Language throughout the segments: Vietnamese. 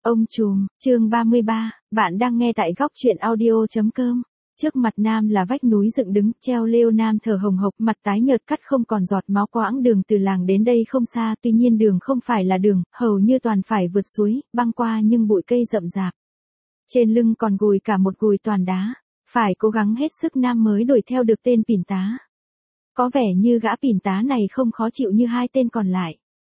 Ông trùm, chương 33, bạn đang nghe tại góc truyện audio.com. Trước mặt Nam là vách núi dựng đứng, treo leo. Nam thở hồng hộc, mặt tái nhợt cắt không còn giọt máu. Quãng đường từ làng đến đây không xa, tuy nhiên đường không phải là đường, hầu như toàn phải vượt suối, băng qua những bụi cây rậm rạp. Trên lưng còn gùi cả một gùi toàn đá, phải cố gắng hết sức Nam mới đuổi theo được tên Pìn Tá. Có vẻ như gã Pìn Tá này không khó chịu như hai tên còn lại.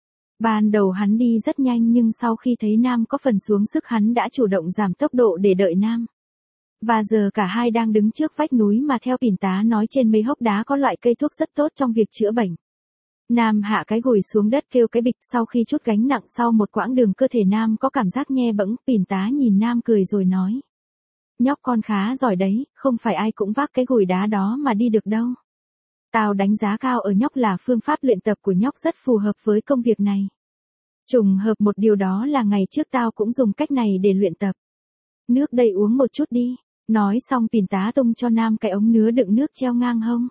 Ban đầu hắn đi rất nhanh nhưng sau khi thấy Nam có phần xuống sức hắn đã chủ động giảm tốc độ để đợi Nam. Và giờ cả hai đang đứng trước vách núi mà theo Pìn Tá nói trên mấy hốc đá có loại cây thuốc rất tốt trong việc chữa bệnh. Nam hạ cái gùi xuống đất kêu cái bịch, sau khi chút gánh nặng sau một quãng đường cơ thể Nam có cảm giác nhe bẫng. Pìn Tá nhìn Nam cười rồi nói. Nhóc con khá giỏi đấy, không phải ai cũng vác cái gùi đá đó mà đi được đâu. Tao đánh giá cao ở nhóc là phương pháp luyện tập của nhóc rất phù hợp với công việc này. Trùng hợp một điều đó là ngày trước tao cũng dùng cách này để luyện tập. Nước đây uống một chút đi. Nói xong Pìn Tá tung cho Nam cái ống nứa đựng nước treo ngang hông.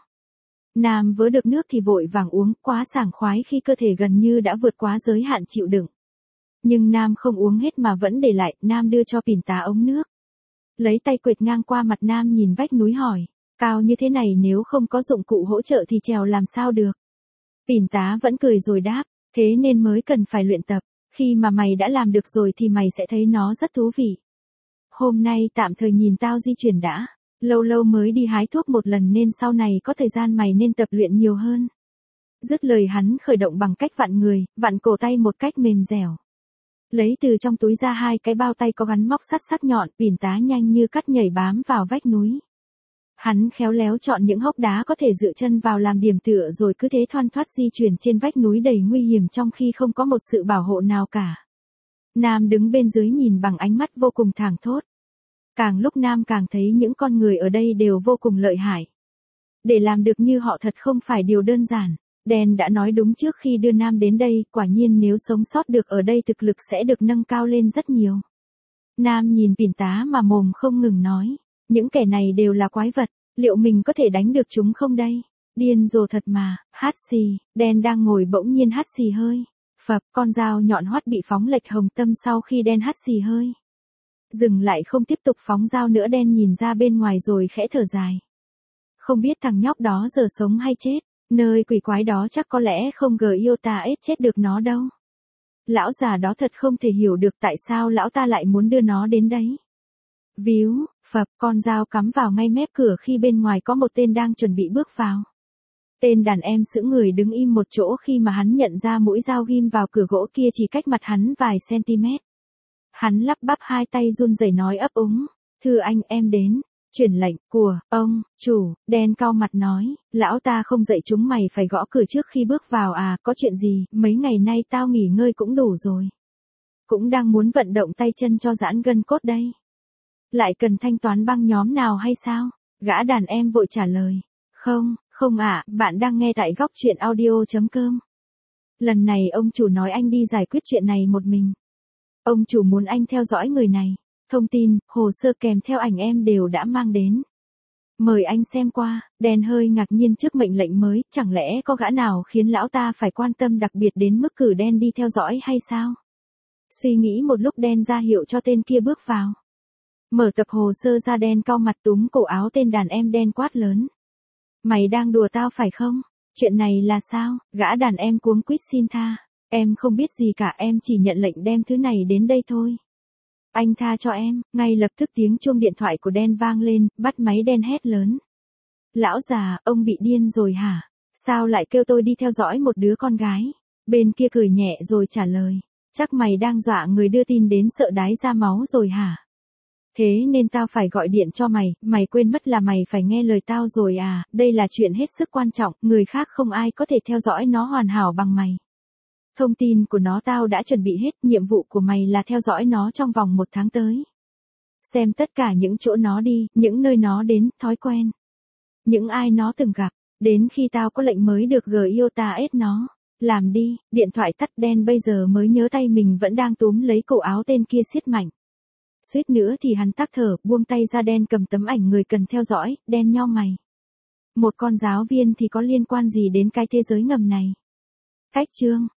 Nam vớ được nước thì vội vàng uống, quá sảng khoái khi cơ thể gần như đã vượt quá giới hạn chịu đựng. Nhưng Nam không uống hết mà vẫn để lại. Nam đưa cho Pìn Tá ống nước. Lấy tay quệt ngang qua mặt Nam nhìn vách núi hỏi. Cao như thế này nếu không có dụng cụ hỗ trợ thì trèo làm sao được. Pìn Tá vẫn cười rồi đáp. Thế nên mới cần phải luyện tập. Khi mà mày đã làm được rồi thì mày sẽ thấy nó rất thú vị. Hôm nay tạm thời nhìn tao di chuyển đã. Lâu lâu mới đi hái thuốc một lần nên sau này có thời gian mày nên tập luyện nhiều hơn. Dứt lời hắn khởi động bằng cách vặn người, vặn cổ tay một cách mềm dẻo. Lấy từ trong túi ra hai cái bao tay có gắn móc sắt sắc nhọn. Pìn Tá nhanh như cắt nhảy bám vào vách núi. Hắn khéo léo chọn những hốc đá có thể dựa chân vào làm điểm tựa rồi cứ thế thoăn thoắt di chuyển trên vách núi đầy nguy hiểm trong khi không có một sự bảo hộ nào cả. Nam đứng bên dưới nhìn bằng ánh mắt vô cùng thảng thốt. Càng lúc Nam càng thấy những con người ở đây đều vô cùng lợi hại. Để làm được như họ thật không phải điều đơn giản. Đen đã nói đúng trước khi đưa Nam đến đây, quả nhiên nếu sống sót được ở đây thực lực sẽ được nâng cao lên rất nhiều. Nam nhìn Pìn Tá mà mồm không ngừng nói. Những kẻ này đều là quái vật, liệu mình có thể đánh được chúng không đây? Điên rồ thật mà. Hát xì. Đen đang ngồi bỗng nhiên hắt xì hơi. Phập, con dao nhọn hoắt bị phóng lệch hồng tâm sau khi Đen hắt xì hơi. Dừng lại không tiếp tục phóng dao nữa. Đen nhìn ra bên ngoài rồi khẽ thở dài. Không biết thằng nhóc đó giờ sống hay chết. Nơi quỷ quái đó chắc có lẽ không Gyota chết được nó đâu. Lão già đó thật không thể hiểu được tại sao lão ta lại muốn đưa nó đến đấy. Víu, phập, con dao cắm vào ngay mép cửa khi bên ngoài có một tên đang chuẩn bị bước vào. Tên đàn em sững người đứng im một chỗ khi mà hắn nhận ra mũi dao ghim vào cửa gỗ kia chỉ cách mặt hắn vài cm. Hắn lắp bắp hai tay run rẩy nói ấp úng. Thưa anh, em đến. Truyền lệnh của ông chủ. Đen cau mặt nói. Lão ta không dạy chúng mày phải gõ cửa trước khi bước vào à? Có chuyện gì? Mấy ngày nay tao nghỉ ngơi cũng đủ rồi. Cũng đang muốn vận động tay chân cho giãn gân cốt đây. Lại cần thanh toán băng nhóm nào hay sao? Gã đàn em vội trả lời. Không ạ, bạn đang nghe tại góc truyện audio.com. Lần này ông chủ nói anh đi giải quyết chuyện này một mình. Ông chủ muốn anh theo dõi người này. Thông tin, hồ sơ kèm theo ảnh em đều đã mang đến. Mời anh xem qua. Đen hơi ngạc nhiên trước mệnh lệnh mới, chẳng lẽ có gã nào khiến lão ta phải quan tâm đặc biệt đến mức cử Đen đi theo dõi hay sao? Suy nghĩ một lúc Đen ra hiệu cho tên kia bước vào. Mở tập hồ sơ ra. Đen cau mặt túm cổ áo tên đàn em. Đen quát lớn. Mày đang đùa tao phải không? Chuyện này là sao? Gã đàn em cuống quýt xin tha. Em không biết gì cả, em chỉ nhận lệnh đem thứ này đến đây thôi. Anh tha cho em. Ngay lập tức tiếng chuông điện thoại của Đen vang lên, bắt máy. Đen hét lớn. Lão già, ông bị điên rồi hả? Sao lại kêu tôi đi theo dõi một đứa con gái? Bên kia cười nhẹ rồi trả lời. Chắc mày đang dọa người đưa tin đến sợ đái ra máu rồi hả? Thế nên tao phải gọi điện cho mày. Mày quên mất là mày phải nghe lời tao rồi à? Đây là chuyện hết sức quan trọng. Người khác không ai có thể theo dõi nó hoàn hảo bằng mày. Thông tin của nó tao đã chuẩn bị hết. Nhiệm vụ của mày là theo dõi nó trong vòng 1 tháng tới. Xem tất cả những chỗ nó đi, những nơi nó đến, thói quen. Những ai nó từng gặp. Đến khi tao có lệnh mới được Gyota nó. Làm đi. Điện thoại tắt. Đen bây giờ mới nhớ tay mình vẫn đang túm lấy cổ áo tên kia siết mạnh. Suýt nữa thì hắn tắc thở, buông tay ra. Đen cầm tấm ảnh người cần theo dõi. Đen nhau mày. Một con giáo viên thì có liên quan gì đến cái thế giới ngầm này? Cách chương.